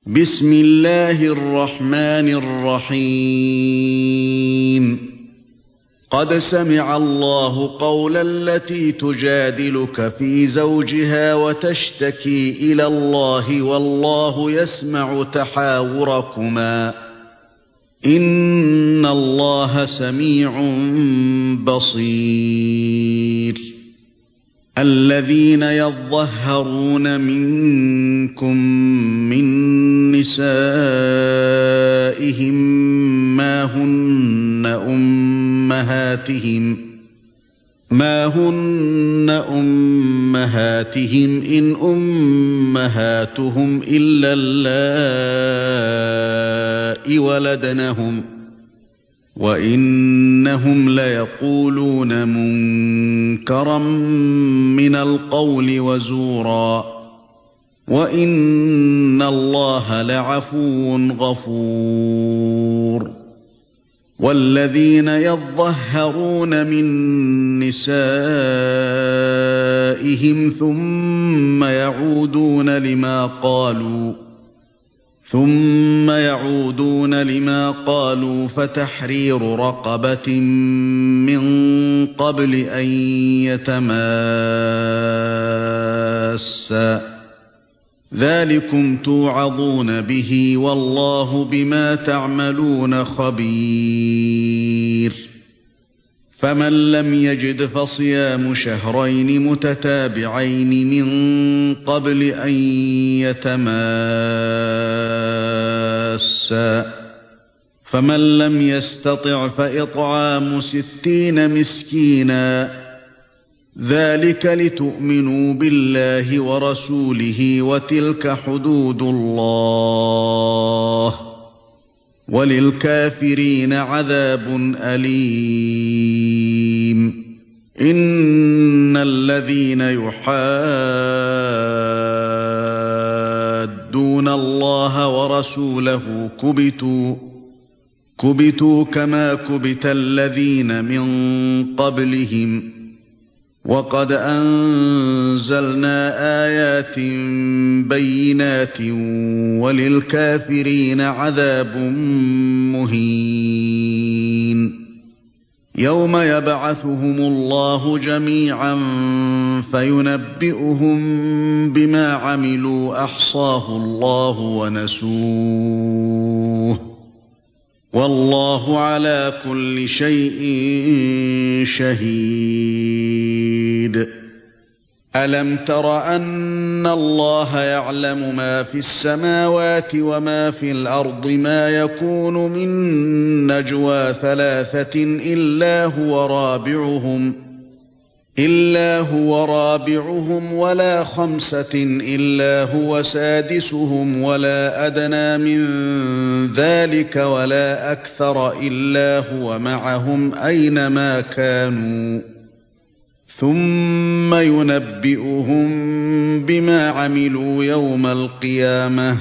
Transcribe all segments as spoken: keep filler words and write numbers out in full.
بسم الله الرحمن الرحيم قد سمع الله قول التي تجادلك في زوجها وتشتكي إلى الله والله يسمع تحاوركما إن الله سميع بصير الذين يظهرون منكم من نسائهم ما هن أمهاتهم ما هن أمهاتهم إن أمهاتهم إلا اللائي ولدنهم وإنهم ليقولون منكرا من القول وزورا وإن الله لعفو غفور والذين يظهرون من نسائهم ثم يعودون لما قالوا ثم يعودون لما قالوا فتحرير رقبة من قبل أن يتماسا ذلكم توعظون به والله بما تعملون خبير فمن لم يجد فصيام شهرين متتابعين من قبل أن يتماسا فمن لم يستطع فإطعام ستين مسكينا ذلك لتؤمنوا بالله ورسوله وتلك حدود الله وللكافرين عذاب أليم إن الذين يحادون الله ورسوله كبتوا كبتوا كما كبت الذين من قبلهم وقد أنزلنا آيات بينات وللكافرين عذاب مهين يوم يبعثهم الله جميعا فينبئهم بما عملوا أحصاه الله ونسوه والله على كل شيء شهيد ألم تر أن الله يعلم ما في السماوات وما في الأرض ما يكون من نجوى ثلاثة إلا هو رابعهم إلا هو رابعهم ولا خمسة إلا هو سادسهم ولا أدنى من ذلك ولا أكثر إلا هو معهم أينما كانوا ثم ينبئهم بما عملوا يوم القيامة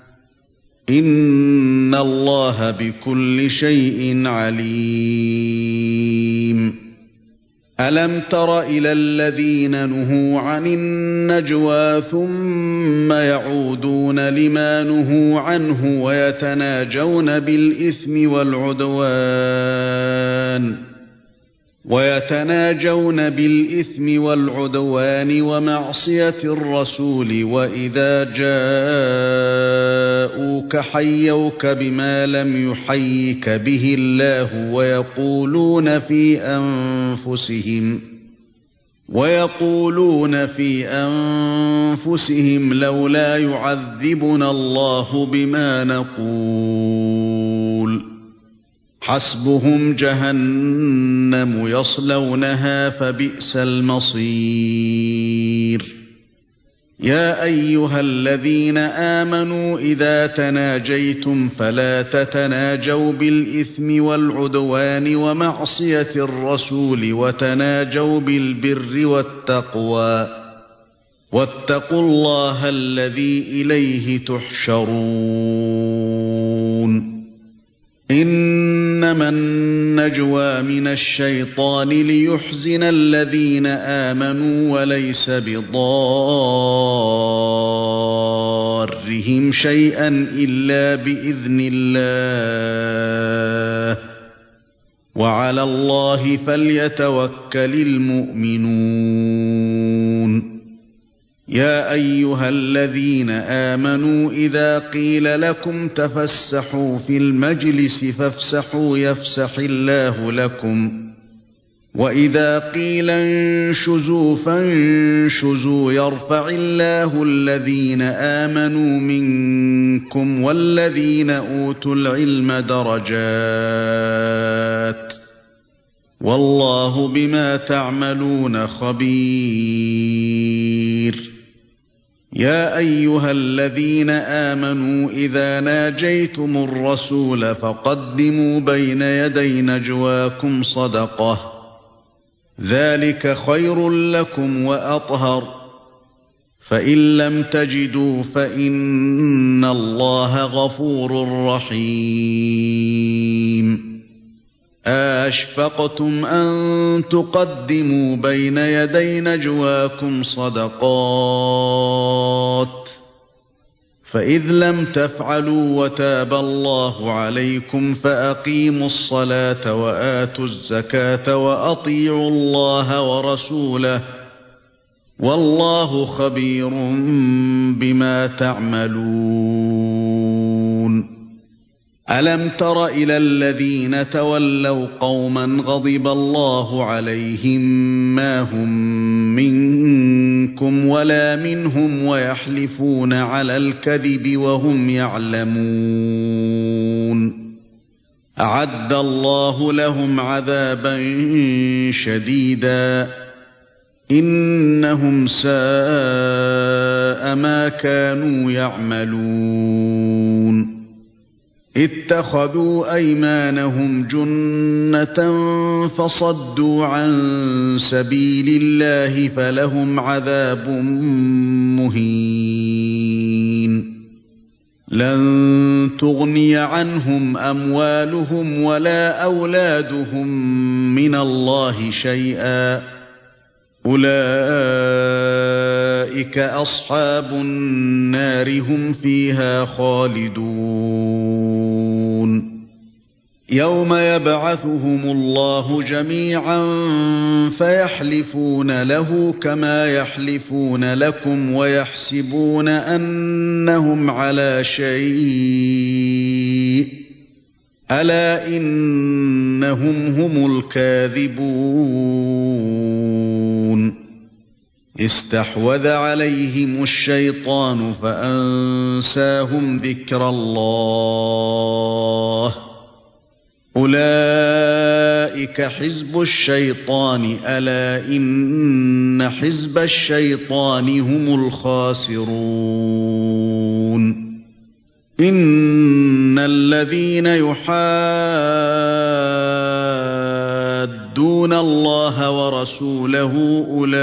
إن الله بكل شيء عليم ألم تر إلى الذين نهوا عن النجوى ثم يعودون لما نهوا عنه ويتناجون بالإثم والعدوان ويتناجون بالإثم والعدوان ومعصية الرسول وإذا جاءوك حيوك بما لم يحيك به الله ويقولون في أنفسهم ويقولون في أنفسهم لولا يعذبنا الله بما نقول حسبهم جهنم يصلونها فبئس المصير يا أيها الذين آمنوا إذا تناجيتم فلا تتناجوا بالإثم والعدوان ومعصية الرسول وتناجوا بالبر والتقوى واتقوا الله الذي إليه تحشرون إنما النجوى من الشيطان ليحزن الذين آمنوا وليس بضار ضَرِّهِمْ شَيْئًا إِلَّا بِإِذْنِ اللَّهِ وَعَلَى اللَّهِ فَلْيَتَوَكَّلِ الْمُؤْمِنُونَ يَا أَيُّهَا الَّذِينَ آمَنُوا إِذَا قِيلَ لَكُمْ تَفَسَّحُوا فِي الْمَجْلِسِ فَافْسَحُوا يَفْسَحِ اللَّهُ لَكُمْ وَإِذَا قِيلَ انشُزُوا فانشُزُوا يَرْفَعِ اللَّهُ الَّذِينَ آمَنُوا مِنكُمْ وَالَّذِينَ أُوتُوا الْعِلْمَ دَرَجَاتٍ وَاللَّهُ بِمَا تَعْمَلُونَ خَبِيرٌ يَا أَيُّهَا الَّذِينَ آمَنُوا إِذَا نَاجَيْتُمُ الرَّسُولَ فَقَدِّمُوا بَيْنَ يَدَيْ نَجْوَاكُمْ صَدَقَةً ذَلِكَ خَيْرٌ لَكُمْ وَأَطْهَرُ فَإِن لَّمْ تَجِدُوا فَإِنَّ اللَّهَ غَفُورٌ رَّحِيمٌ أَأَشْفَقْتُمْ أَن تُقَدِّمُوا بَيْنَ يَدَيْ نَجْوَاكُمْ صَدَقَاتٍ فَإِذْ لَمْ تَفْعَلُوا وَتَابَ اللَّهُ عَلَيْكُمْ فَأَقِيمُوا الصَّلَاةَ وَآتُوا الزَّكَاةَ وَأَطِيعُوا اللَّهَ وَرَسُولَهُ وَاللَّهُ خَبِيرٌ بِمَا تَعْمَلُونَ أَلَمْ تَرَ إِلَى الَّذِينَ تَوَلَّوْا قَوْمًا غَضِبَ اللَّهُ عَلَيْهِمْ مَا هُمْ مِنكُمْ وَلَا مِنْهُمْ وَيَحْلِفُونَ عَلَى الْكَذِبِ وَهُمْ يَعْلَمُونَ أَعَدَّ اللَّهُ لَهُمْ عَذَابًا شَدِيدًا إِنَّهُمْ سَاءَ مَا كَانُوا يَعْمَلُونَ اتَّخَذُوا أَيْمَانَهُمْ جُنَّةً فَصَدُّوا عَن سَبِيلِ اللَّهِ فَلَهُمْ عَذَابٌ مُهِينٌ لَن تُغْنِيَ عَنْهُمْ أَمْوَالُهُمْ وَلَا أَوْلَادُهُمْ مِنَ اللَّهِ شَيْئًا أُولَئِكَ أَصْحَابُ النَّارِ هُمْ فِيهَا خَالِدُونَ يَوْمَ يَبْعَثُهُمُ اللَّهُ جَمِيعًا فَيَحْلِفُونَ لَهُ كَمَا يَحْلِفُونَ لَكُمْ وَيَحْسَبُونَ أَنَّهُمْ عَلَى شَيْءٍ أَلَا إِنَّهُمْ هُمُ الْكَاذِبُونَ اسْتَحْوَذَ عَلَيْهِمُ الشَّيْطَانُ فَأَنسَاهُمْ ذِكْرَ اللَّهِ أُولَئِكَ حِزْبُ الشَّيْطَانِ أَلَا إِنَّ حِزْبَ الشَّيْطَانِ هُمُ الْخَاسِرُونَ إِنَّ الَّذِينَ يُحَادُّونَ اللَّهَ وَرَسُولَهُ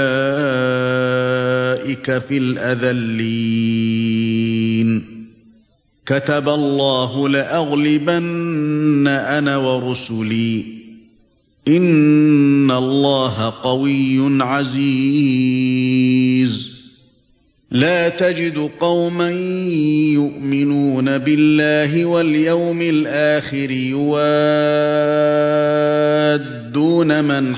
أُولَئِكَ فِي الْأَذَلِّينَ كَتَبَ اللَّهُ لَأَغْلِبَنَّ أَنَا وَرُسُلِي إِنَّ اللَّهَ قَوِيٌّ عَزِيزٌ لا تجد قوما يؤمنون بالله واليوم الآخر يوادون من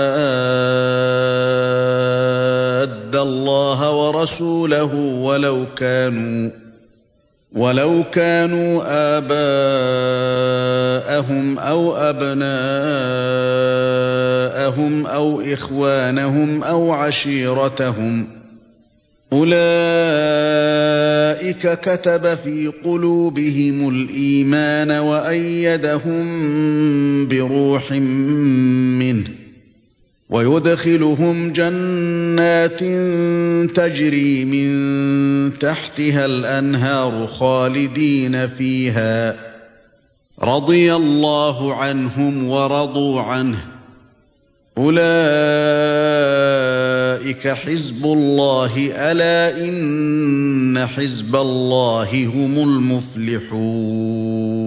حاد الله ورسوله ولو كانوا ولو كانوا آباءهم أو أبناءهم أو إخوانهم أو عشيرتهم أولئك كتب في قلوبهم الإيمان وأيدهم بروح منه ويدخلهم جنات تجري من تحتها الأنهار خالدين فيها رضي الله عنهم ورضوا عنه أولئك حزب الله ألا إن حزب الله هم المفلحون